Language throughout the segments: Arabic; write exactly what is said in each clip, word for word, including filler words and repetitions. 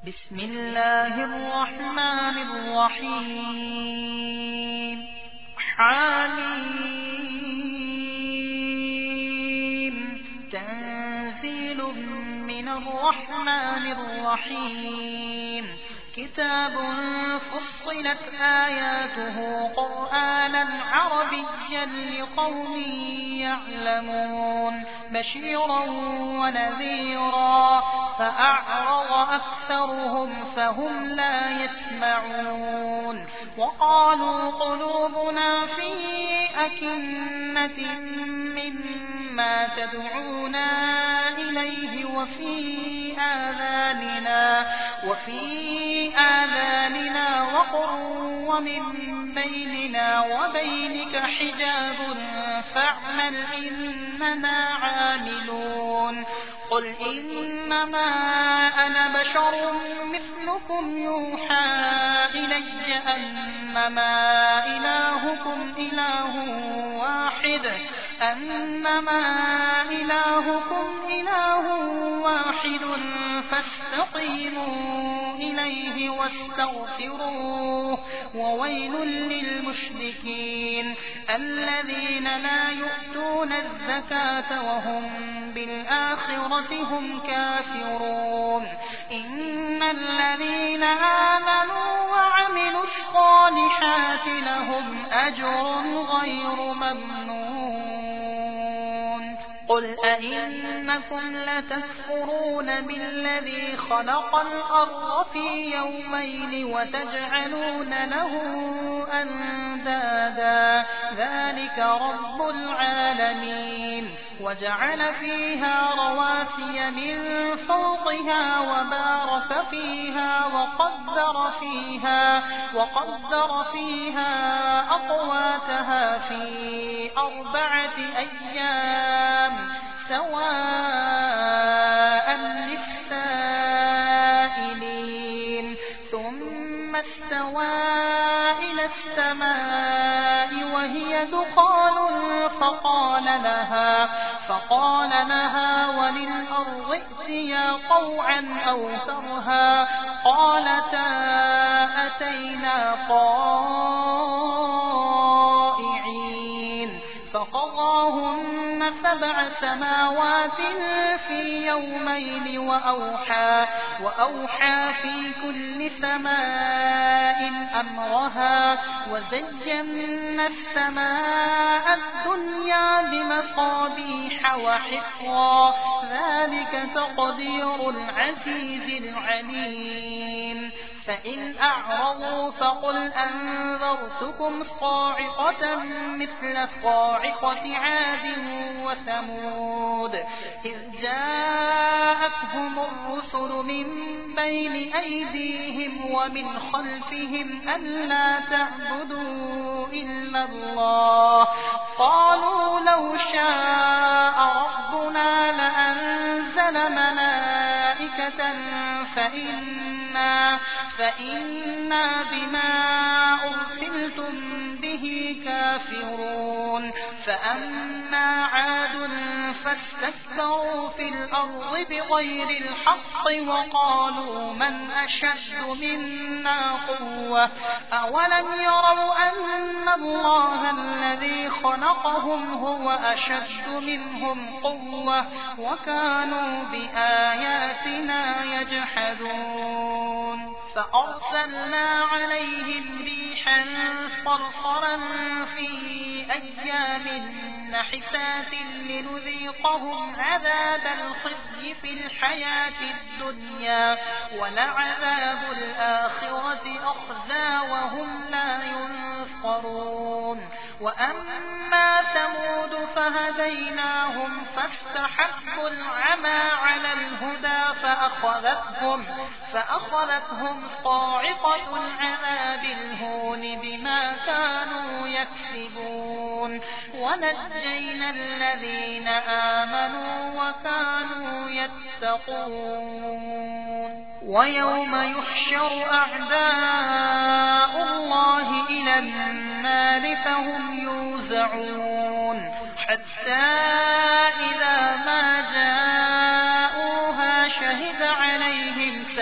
بسم الله الرحمن الرحيم حميم تنزيل من الرحمن الرحيم كتاب فصلت آياته قرآنا عربيا لقوم يعلمون بشيرا ونذيرا فأعرض أكثرهم فهم لا يسمعون وقالوا قلوبنا في أكنة مما تدعونا إليه وفي آذاننا وفي آذاننا وقر ومن بيننا وبينك حجاب فاعمل إننا عاملون قل إنما أنا بشر مثلكم يوحى إلي أنما إلهكم إله واحد أنما إلهكم إله واحد فاستقيموا إليه واستغفروه وويل للمشركين الذين لا يؤتون الزكاة وهم بالآخرة هم كافرون إن الذين آمنوا وعملوا الصالحات لهم أجر غير ممنون قل أئنكم لتكفرون بالذي خلق الأرض في يومين وتجعلون له أندادا ذلك رب العالمين وجعل فيها رواسي من فوقها وبارك فيها وقدر فيها وقدر فيها أقواتها في أربعة أيام سواء للسائلين ثم استوى إلى السماء وهي دخان فقال لها فقال لها وللأرض ائتيا طوعا أو كرها قالتا أتينا طائعين فقضاهن سبع سماوات في يومين وأوحى وأوحى في كل سماء أمرها وزينا السماء الدنيا بمصابيح وحفظا ذلك تقدير العزيز العليم فإن أعرضوا فقل أنذرتكم صاعقة مثل صاعقة عاد وثمود إذ جاءتهم الرسل من بين أيديهم ومن خلفهم ألا تعبدوا إلا الله قالوا لو شاء ربنا لأنزل ملائكة فإنا فإنا بما أرسلتم به كافرون فأما عاد فاستكبروا في الأرض بغير الحق وقالوا من أشد منا قوة أولم يروا أن الله الذي خلقهم هو أشد منهم قوة وكانوا بآياتنا يجحدون فأرسلنا عليهم ريحا صرصرا في أيام نحسات لنذيقهم عذاب الخزي في الحياة الدنيا ولعذاب الآخرة أخزى وهم لا ينصرون وأما ثمود فهديناهم فاستحبوا العمى على الهدى فأخذتهم فأخذتهم صاعقة العذاب الهون بما كانوا يكسبون ونجينا الذين آمنوا وكانوا يتقون ويوم يحشر أعداء الله إلى النار فهم يوزعون حتى إذا ما جاءوها شهد عليهم سمعهم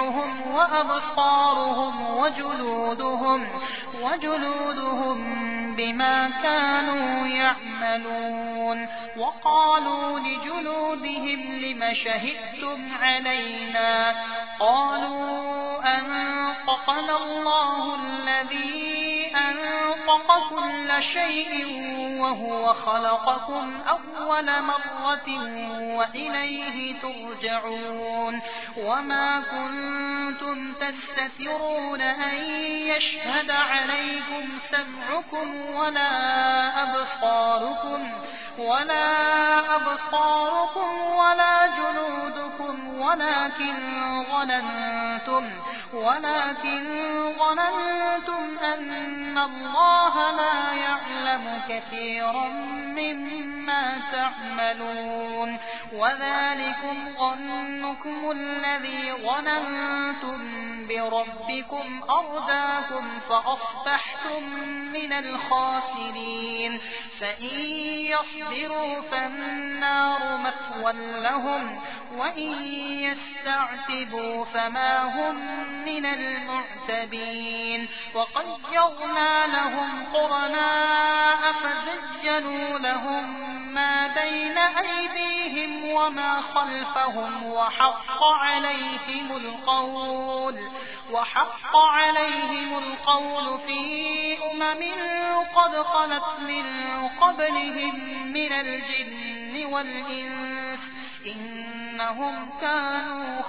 سمعهم وأبصارهم وجلودهم, وجلودهم بما كانوا يعملون. وقالوا لجلودهم لم شهدتم علينا؟ قالوا أنطقنا الله الذي أنطق كل شيء وهو خلقكم أول مرة وإليه ترجعون. وما كنتم تستترون أن يشهد عليكم سمعكم ولا أبصاركم ولا أبصاركم ولا جلودكم ولكن ظننتم ولكن ظننتم أن الله لا يعلم كثيرا مما تعملون. وذلكم ظنكم الذي ظننتم بربكم أرداكم فأصبحتم من الخاسرين. فإن يصبروا فالنار مثوى لهم وإن يستعتبوا فما هم من المعتبين. وقيضنا لهم قرناء فزينوا لهم ما بين أيديهم وما خلفهم وحق عليهم القول وحق عليهم القول في أمم قد خلت من قبلهم من الجن والإنس إنهم كانوا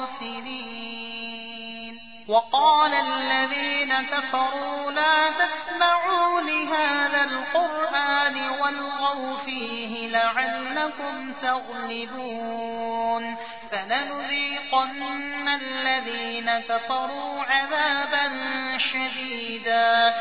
خاسرين. وقال الذين كفروا لا تسمعوا لهذا القرآن والغوا فيه لعلكم تغلبون. فلنذيقن الذين كفروا عذابا شديدا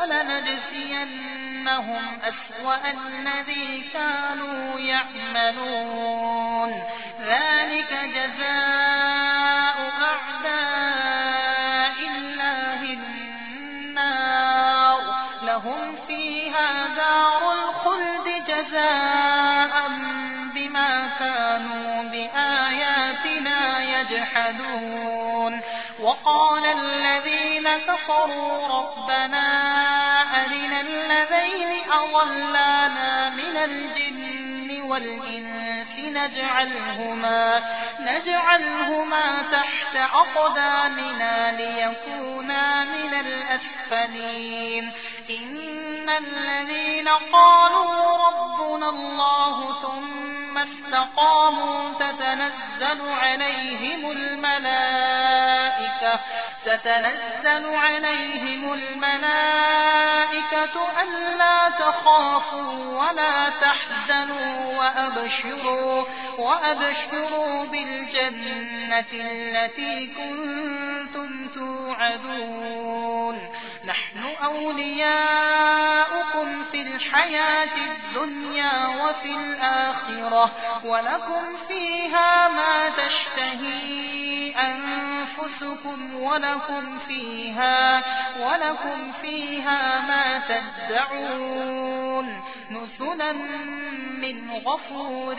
ولنجزينهم أسوأ الذي كانوا يعملون. ذلك جزاء أعداء الله النار لهم فيها دار الخلد جزاء بما كانوا بآياتنا يجحدون. وقال الذين كفروا ربنا أرنا الذين أضلانا من الجن والإنس نجعلهما, نجعلهما تحت أقدامنا ليكونا من الأسفلين. إن الذين قالوا ربنا الله ثم استقاموا تتنزل عليهم الملائكة تتنزل عليهم الملائكة ألا تخافوا ولا تحزنوا وأبشروا وأبشروا بالجنة التي كنتم توعدون. نحن أولياؤكم في الحياة الدنيا وفي الآخرة ولكم فيها ما تشتهي أنفسكم ولكم فيها ولكم فيها ما تدعون نزلا من غفور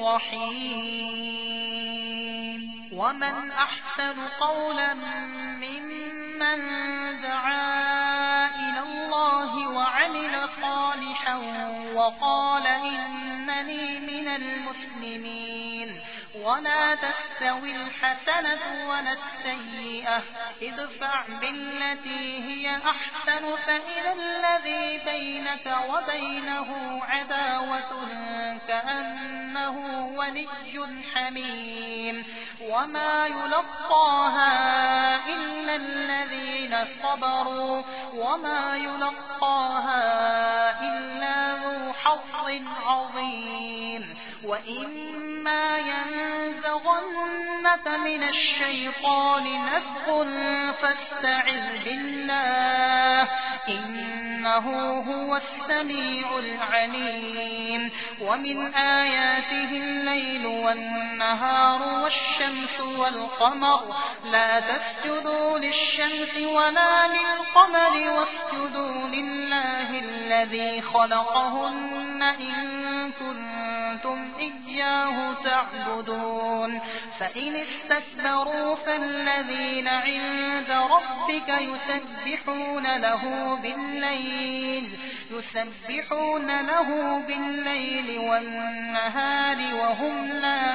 رحيم. ومن أحسن قولا ممن دعا إلى الله وعمل صالحا وقال إنني من المسلمين. ولا تستوي الحسنة ولا السيئة ادفع بالتي هي أحسن فإذا الذي بينك وبينه عداوة كأنه ولي حميم. وما يلقاها إلا الذين صبروا وما يلقاها إلا ذو حظ عظيم. وإما ينزغنك من الشيطان نزغ فاستعذ بالله إنه هو السميع العليم. ومن آياته الليل والنهار والشمس والقمر لا تسجدوا للشمس ولا للقمر واسجدوا لله الذي خلقهن إن كنتم كنتم إياه تعبدون فإن استكبروا فالذين عند ربك يسبحون له بالليل يسبحون له بالليل والنهار وهم لا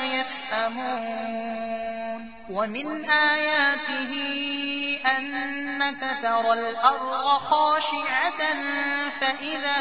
يسأمون ومن آياته أنك ترى الأرض خاشعة فإذا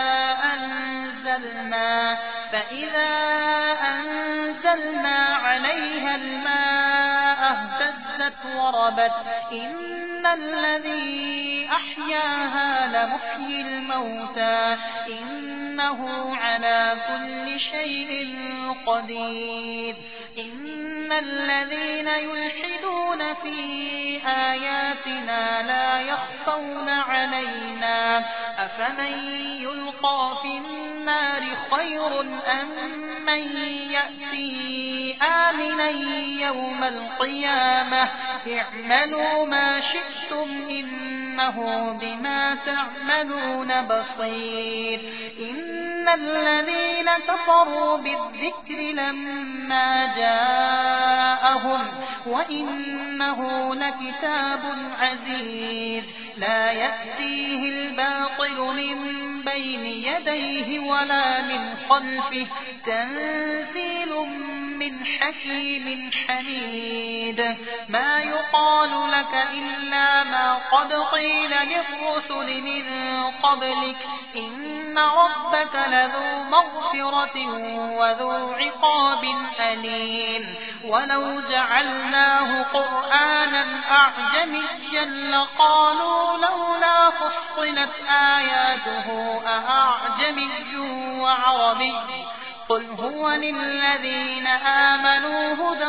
أنزلنا فإذا أنزلنا عليها الماء اهتزت وربت إن الذي أحياها لمحيي الموتى إنه على كل شيء قدير إن الذين يلحدون في آياتنا لا يخفون علينا أفمن يلقى في النار خير أم من يأتي آمنا يوم القيامة اعملوا ما شئتم إنه بما تعملون بصير إن الذين كفروا بالذكر لما جاءهم وإنه لكتاب عزيز لا يأتيه الباطل من بين يديه ولا من خلفه تنزيل من حكيم حميد ما يقال لك إلا ما قد قيل للرسل من قبلك إن ربك لذو مغفرة وذو عقاب أليم ولو جعلناه قرآنا أعجميا لقالوا لولا فصلت آياته أأعجمي وعربي قل هو للذين آمنوا هدى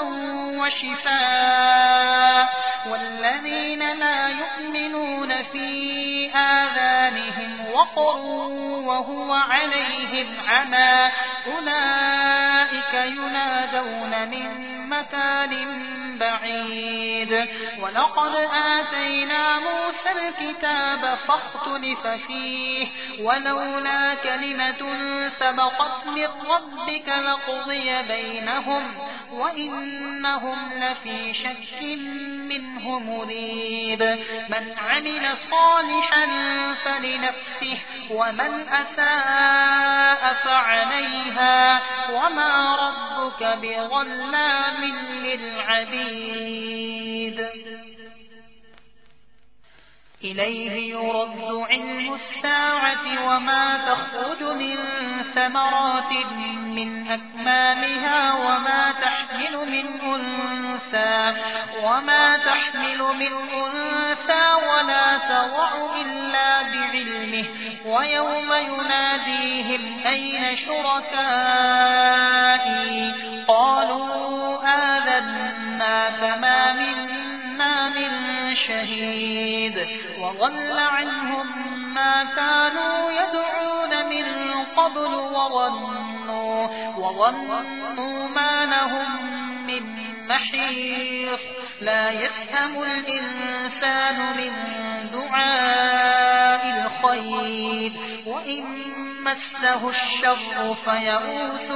وشفاء والذين لا يؤمنون في آذانهم وقر وهو عليهم عمى أولئك ينادون من مكان بعيد ولقد آتينا موسى الكتاب فاختلف فيه ولولا كلمة سبقت من ربك لقضي بينهم وإنهم لفي شك منه مريب من عمل صالحا فلنفسه ومن أساء فعليها وما ربك بظلام للعبيد إليه يرد علم الساعة وما تخرج من ثمرات من أكمامها وما تحمل من أنثى وما تحمل من أنثى ولا تضع إلا بعلمه ويوم يناديهم أين شركائي قالوا آذنا فما منا من شهيد وضل عنهم ما كانوا يدعون من قبل وظنوا, وظنوا ما لهم من محيص لا يسأم الإنسان من دعاء الخير وإن مسه الشر فيئوس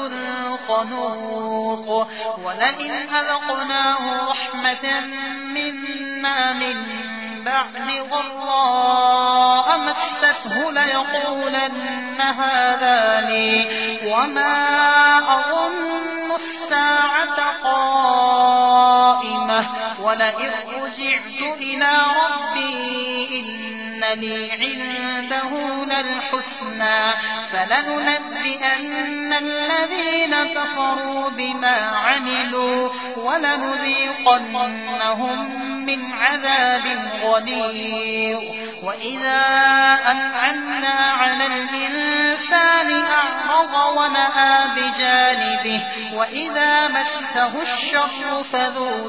قنوط ولئن أذقناه رحمة منا من بعد ضراء مسته ليقولن هذا لي وما أظن الساعة قائمة ولئن رجعت إلى ربي إن لي عنده للحسنى فلننبئن الذين كفروا بما عملوا ولنذيقنهم من عذاب غليظ وإذا أنعمنا على الإنسان أعرض ونأى بجانبه وإذا مسه الشر فذو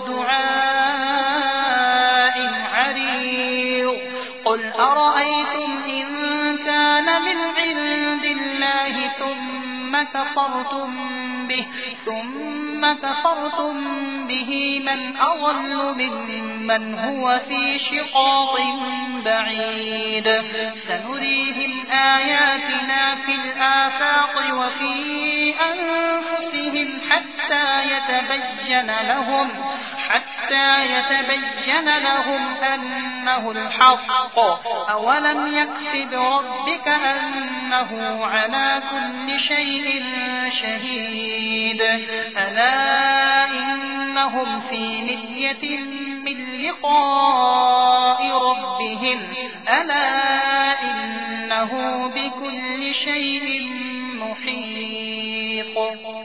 دعاء عريض قل أرأيتم إن كان من عند الله ثم كفرتم به ثم كفرتم به من أضل ممن من هو في شقاق بعيد سنريهم آياتنا في الآفاق وفي أنفسهم حتى يتبين لهم حتى يتبين لهم أنه الحق أولم يكف بربك أنه على كل شيء شهيد ألا إنهم في مرية من لقاء ربهم ألا إنه بكل شيء محيط